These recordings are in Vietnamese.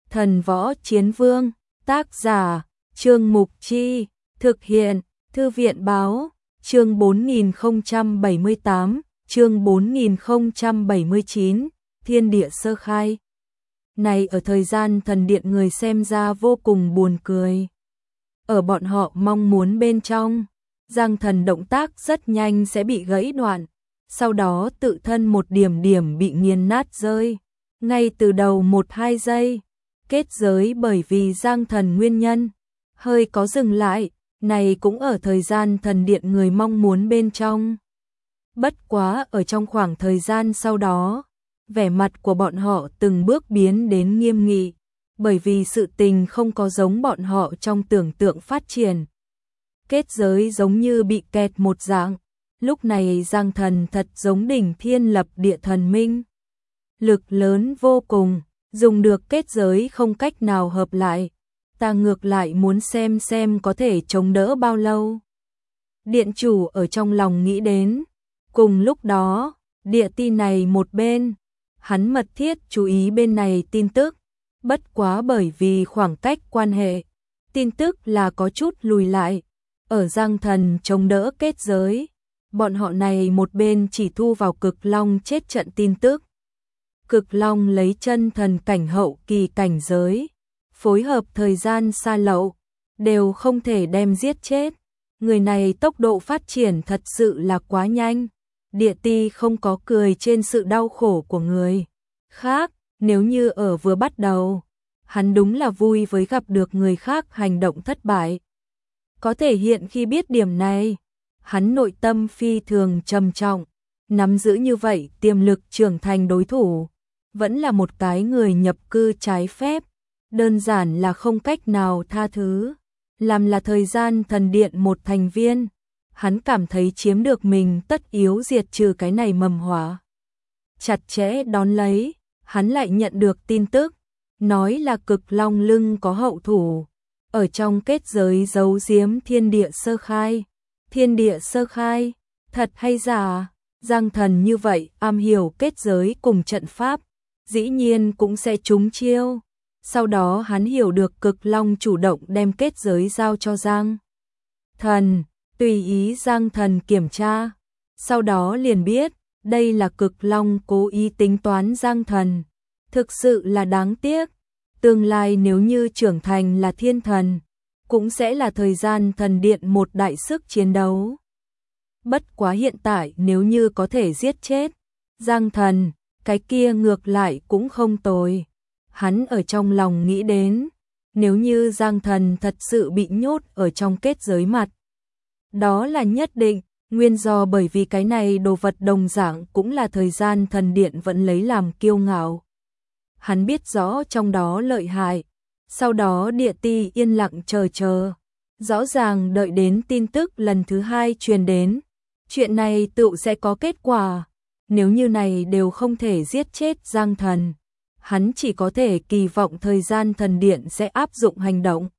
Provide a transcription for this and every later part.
Thần Võ Chiến Vương, tác giả, Trương Mục Chi, thực hiện, Thư viện Báo, chương 4078, chương 4079, Thiên Địa Sơ Khai. Này ở thời gian thần điện người xem ra vô cùng buồn cười. Ở bọn họ mong muốn bên trong, Giang Thần động tác rất nhanh sẽ bị gãy đoạn, sau đó tự thân một điểm điểm bị nghiền nát rơi. Ngay từ đầu 1-2 giây, kết giới bởi vì Giang Thần nguyên nhân, hơi có dừng lại, này cũng ở thời gian thần điện người mong muốn bên trong. Bất quá ở trong khoảng thời gian sau đó, vẻ mặt của bọn họ từng bước biến đến nghiêm nghị, bởi vì sự tình không có giống bọn họ trong tưởng tượng phát triển. Kết giới giống như bị kẹt một dạng, lúc này Giang Thần thật giống đỉnh thiên lập địa thần minh. Lực lớn vô cùng, dùng được kết giới không cách nào hợp lại, ta ngược lại muốn xem có thể chống đỡ bao lâu. Điện chủ ở trong lòng nghĩ đến, cùng lúc đó, địa ti này một bên, hắn mật thiết chú ý bên này tin tức, bất quá bởi vì khoảng cách quan hệ, tin tức là có chút lùi lại, ở Giang Thần chống đỡ kết giới, bọn họ này một bên chỉ thu vào Cực Long chết trận tin tức. Cực Long lấy chân thần cảnh hậu kỳ cảnh giới, phối hợp thời gian xa lậu, đều không thể đem giết chết. Người này tốc độ phát triển thật sự là quá nhanh. Địa ti không có cười trên sự đau khổ của người khác, nếu như ở vừa bắt đầu, hắn đúng là vui với gặp được người khác hành động thất bại. Có thể hiện khi biết điểm này, hắn nội tâm phi thường trầm trọng, nắm giữ như vậy tiềm lực trưởng thành đối thủ, vẫn là một cái người nhập cư trái phép, đơn giản là không cách nào tha thứ. Làm là thời gian thần điện một thành viên, hắn cảm thấy chiếm được mình tất yếu diệt trừ cái này mầm họa. Chặt chẽ đón lấy, hắn lại nhận được tin tức, nói là Cực Long lưng có hậu thủ, ở trong kết giới giấu giếm thiên địa sơ khai. Thiên địa sơ khai, thật hay giả? Giang Thần như vậy am hiểu kết giới cùng trận pháp, dĩ nhiên cũng sẽ trúng chiêu. Sau đó hắn hiểu được Cực Long chủ động đem kết giới giao cho Giang Thần, tùy ý Giang Thần kiểm tra, sau đó liền biết, đây là Cực Long cố ý tính toán Giang Thần, thực sự là đáng tiếc. Tương lai nếu như trưởng thành là thiên thần, cũng sẽ là thời gian thần điện một đại sức chiến đấu. Bất quá hiện tại nếu như có thể giết chết Giang Thần, cái kia ngược lại cũng không tồi. Hắn ở trong lòng nghĩ đến, nếu như Giang Thần thật sự bị nhốt ở trong kết giới mặt, đó là nhất định, nguyên do bởi vì cái này đồ vật đồng dạng cũng là thời gian thần điện vẫn lấy làm kiêu ngạo. Hắn biết rõ trong đó lợi hại, sau đó địa ti yên lặng chờ, rõ ràng đợi đến tin tức lần thứ 2 truyền đến, chuyện này tự sẽ có kết quả, nếu như này đều không thể giết chết Giang Thần, hắn chỉ có thể kỳ vọng thời gian thần điện sẽ áp dụng hành động.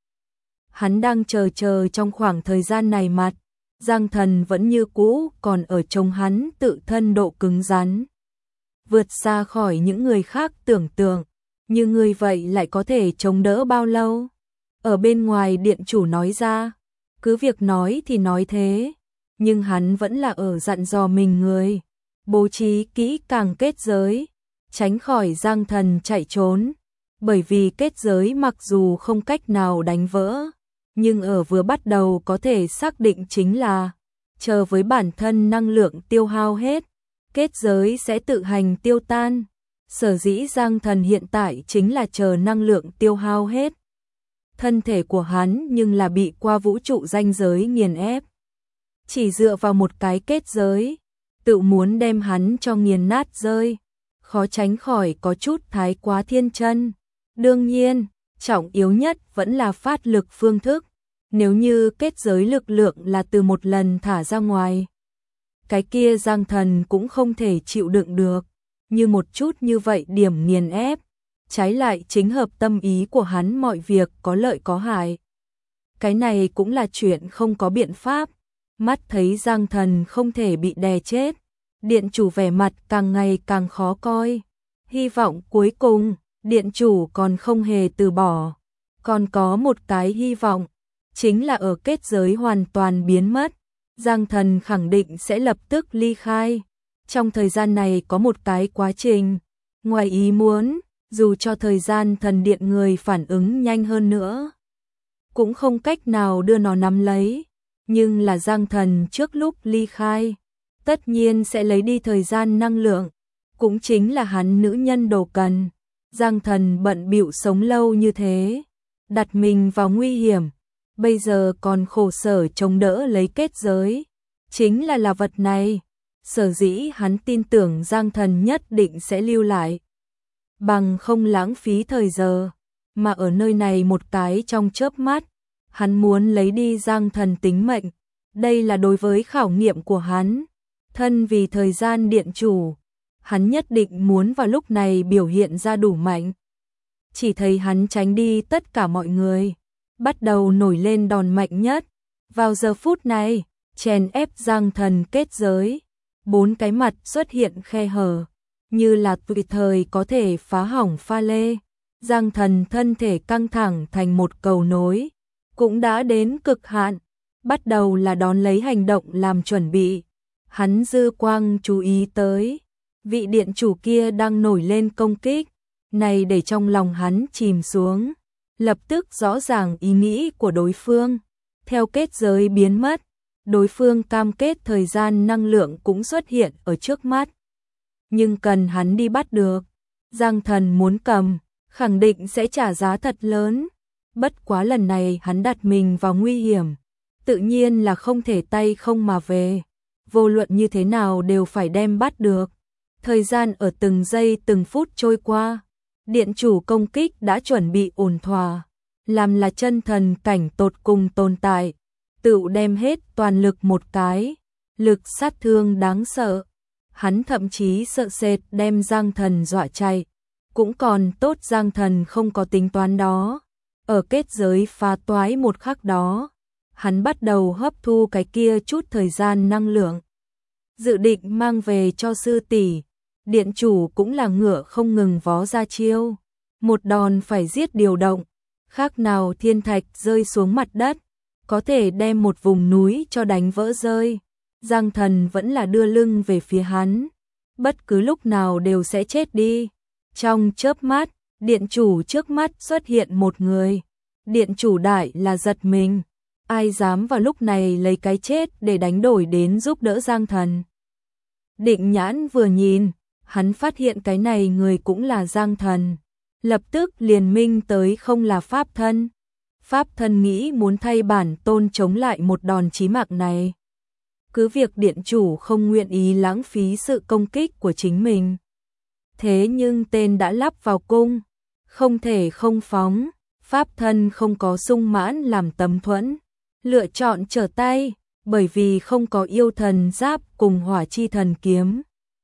Hắn đang chờ trong khoảng thời gian này mặt, Giang Thần vẫn như cũ còn ở trong hắn tự thân độ cứng rắn. Vượt xa khỏi những người khác tưởng tượng, như người vậy lại có thể chống đỡ bao lâu? Ở bên ngoài điện chủ nói ra, cứ việc nói thì nói thế, nhưng hắn vẫn là ở dặn dò mình người, bố trí kỹ càng kết giới, tránh khỏi Giang Thần chạy trốn, bởi vì kết giới mặc dù không cách nào đánh vỡ, nhưng ở vừa bắt đầu có thể xác định chính là, chờ với bản thân năng lượng tiêu hao hết, kết giới sẽ tự hành tiêu tan. Sở dĩ Giang Thần hiện tại chính là chờ năng lượng tiêu hao hết. Thân thể của hắn nhưng là bị qua vũ trụ ranh giới nghiền ép. Chỉ dựa vào một cái kết giới, tự muốn đem hắn cho nghiền nát rơi, khó tránh khỏi có chút thái quá thiên chân. Đương nhiên, trọng yếu nhất vẫn là phát lực phương thức. Nếu như kết giới lực lượng là từ một lần thả ra ngoài, cái kia Giang Thần cũng không thể chịu đựng được. Như một chút như vậy điểm nghiền ép, trái lại chính hợp tâm ý của hắn, mọi việc có lợi có hại. Cái này cũng là chuyện không có biện pháp. Mắt thấy Giang Thần không thể bị đè chết, điện chủ vẻ mặt càng ngày càng khó coi. Hy vọng cuối cùng Điện chủ còn không hề từ bỏ, còn có một cái hy vọng, chính là ở kết giới hoàn toàn biến mất, Giang Thần khẳng định sẽ lập tức ly khai. Trong thời gian này có một cái quá trình ngoài ý muốn, dù cho thời gian thần điện người phản ứng nhanh hơn nữa, cũng không cách nào đưa nó nắm lấy, nhưng là Giang Thần trước lúc ly khai, tất nhiên sẽ lấy đi thời gian năng lượng, cũng chính là hắn nữ nhân đồ cần. Giang Thần bận bịu sống lâu như thế, đặt mình vào nguy hiểm, bây giờ còn khổ sở chống đỡ lấy kết giới, chính là vật này. Sở dĩ hắn tin tưởng Giang Thần nhất định sẽ lưu lại, bằng không lãng phí thời giờ, mà ở nơi này một cái trong chớp mắt, hắn muốn lấy đi Giang Thần tính mệnh, đây là đối với khảo nghiệm của hắn, thân vì thời gian điện chủ, hắn nhất định muốn vào lúc này biểu hiện ra đủ mạnh. Chỉ thấy hắn tránh đi tất cả mọi người, bắt đầu nổi lên đòn mạnh nhất, vào giờ phút này, chèn ép Giang Thần kết giới. 4 cái mặt xuất hiện khe hở, như là tùy thời có thể phá hỏng pha lê. Giang Thần thân thể căng thẳng thành một cầu nối, cũng đã đến cực hạn, bắt đầu là đón lấy hành động làm chuẩn bị. Hắn dư quang chú ý tới, vị điện chủ kia đang nổi lên công kích, này để trong lòng hắn chìm xuống, lập tức rõ ràng ý nghĩ của đối phương. Theo kết giới biến mất, đối phương cam kết thời gian năng lượng cũng xuất hiện ở trước mắt. Nhưng cần hắn đi bắt được, Giang Thần muốn cầm, khẳng định sẽ trả giá thật lớn. Bất quá lần này hắn đặt mình vào nguy hiểm, tự nhiên là không thể tay không mà về. Vô luận như thế nào đều phải đem bắt được. Thời gian ở từng giây từng phút trôi qua, điện chủ công kích đã chuẩn bị ổn thỏa, làm là chân thần cảnh tột cùng tồn tại, tự đem hết toàn lực một cái, lực sát thương đáng sợ. Hắn thậm chí sợ sệt đem Giang Thần dọa chạy, cũng còn tốt Giang Thần không có tính toán đó. Ở kết giới phá toái một khắc đó, hắn bắt đầu hấp thu cái kia chút thời gian năng lượng, dự định mang về cho sư tỷ. Điện chủ cũng là ngựa không ngừng vó ra chiêu, một đòn phải giết điều động, khác nào thiên thạch rơi xuống mặt đất, có thể đem một vùng núi cho đánh vỡ rơi. Giang Thần vẫn là đưa lưng về phía hắn, bất cứ lúc nào đều sẽ chết đi. Trong chớp mắt, điện chủ trước mắt xuất hiện một người. Điện chủ đại là giật mình, ai dám vào lúc này lấy cái chết để đánh đổi đến giúp đỡ Giang Thần. Định nhãn vừa nhìn, hắn phát hiện cái này người cũng là Giang Thần, lập tức liền minh tới không là pháp thân. Pháp thân nghĩ muốn thay bản tôn chống lại một đòn chí mạng này. Cứ việc điện chủ không nguyện ý lãng phí sự công kích của chính mình. Thế nhưng tên đã lắp vào cung, không thể không phóng, pháp thân không có sung mãn làm tấm thuẫn, lựa chọn trở tay, bởi vì không có yêu thần giáp cùng hỏa chi thần kiếm.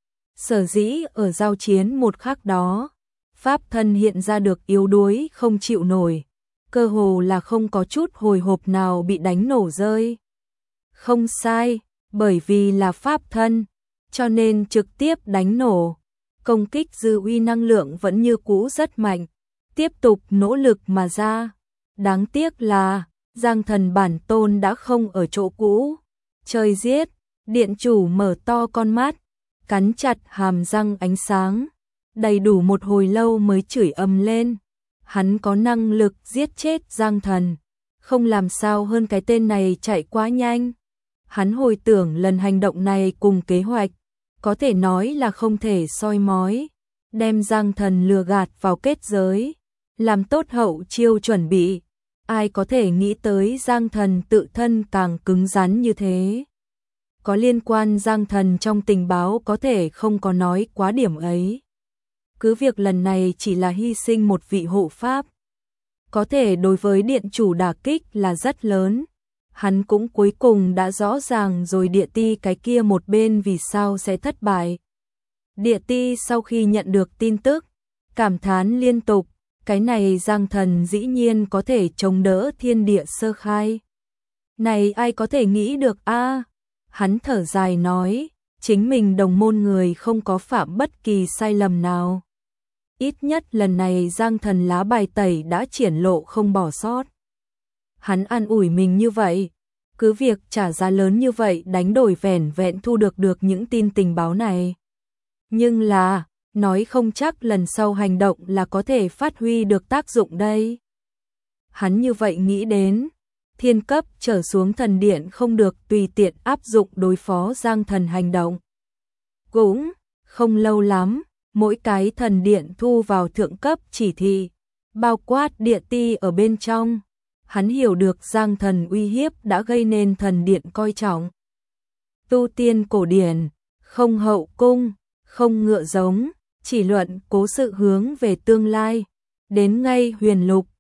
Sở dĩ ở giao chiến một khắc đó, pháp thân hiện ra được yếu đuối không chịu nổi, cơ hồ là không có chút hồi hộp nào bị đánh nổ rơi. Không sai, bởi vì là pháp thân, cho nên trực tiếp đánh nổ. Công kích dư uy năng lượng vẫn như cũ rất mạnh, tiếp tục nỗ lực mà ra. Đáng tiếc là, Giang Thần bản tôn đã không ở chỗ cũ. Trời giết, điện chủ mở to con mắt, cắn chặt hàm răng ánh sáng, đầy đủ một hồi lâu mới chửi ầm lên. Hắn có năng lực giết chết Giang Thần, không làm sao hơn cái tên này chạy quá nhanh. Hắn hồi tưởng lần hành động này cùng kế hoạch, có thể nói là không thể soi mói, đem Giang Thần lừa gạt vào kết giới, làm tốt hậu chiêu chuẩn bị. Ai có thể nghĩ tới Giang Thần tự thân càng cứng rắn như thế. Có liên quan Giang Thần trong tình báo có thể không có nói quá điểm ấy. Cứ việc lần này chỉ là hy sinh một vị hộ pháp, có thể đối với điện chủ đả kích là rất lớn. Hắn cũng cuối cùng đã rõ ràng rồi địa ti cái kia một bên vì sao sẽ thất bại. Địa ti sau khi nhận được tin tức, cảm thán liên tục, cái này Giang Thần dĩ nhiên có thể chống đỡ thiên địa sơ khai. Này ai có thể nghĩ được a? Hắn thở dài nói, chính mình đồng môn người không có phạm bất kỳ sai lầm nào. ít nhất lần này Giang Thần lá bài tẩy đã triển lộ không bỏ sót. Hắn an ủi mình như vậy, cứ việc trả giá lớn như vậy đánh đổi vẻn vẹn thu được những tin tình báo này. Nhưng là, nói không chắc lần sau hành động là có thể phát huy được tác dụng đây. Hắn như vậy nghĩ đến, thiên cấp trở xuống thần điện không được tùy tiện áp dụng đối phó Giang Thần hành động. Cũng không lâu lắm, mỗi cái thần điện thu vào thượng cấp chỉ thị, bao quát địa ti ở bên trong. Hắn hiểu được Giang Thần uy hiếp đã gây nên thần điện coi trọng. Tu tiên cổ điển, không hậu cung, không ngựa giống, chỉ luận cố sự hướng về tương lai. Đến ngay huyền lục,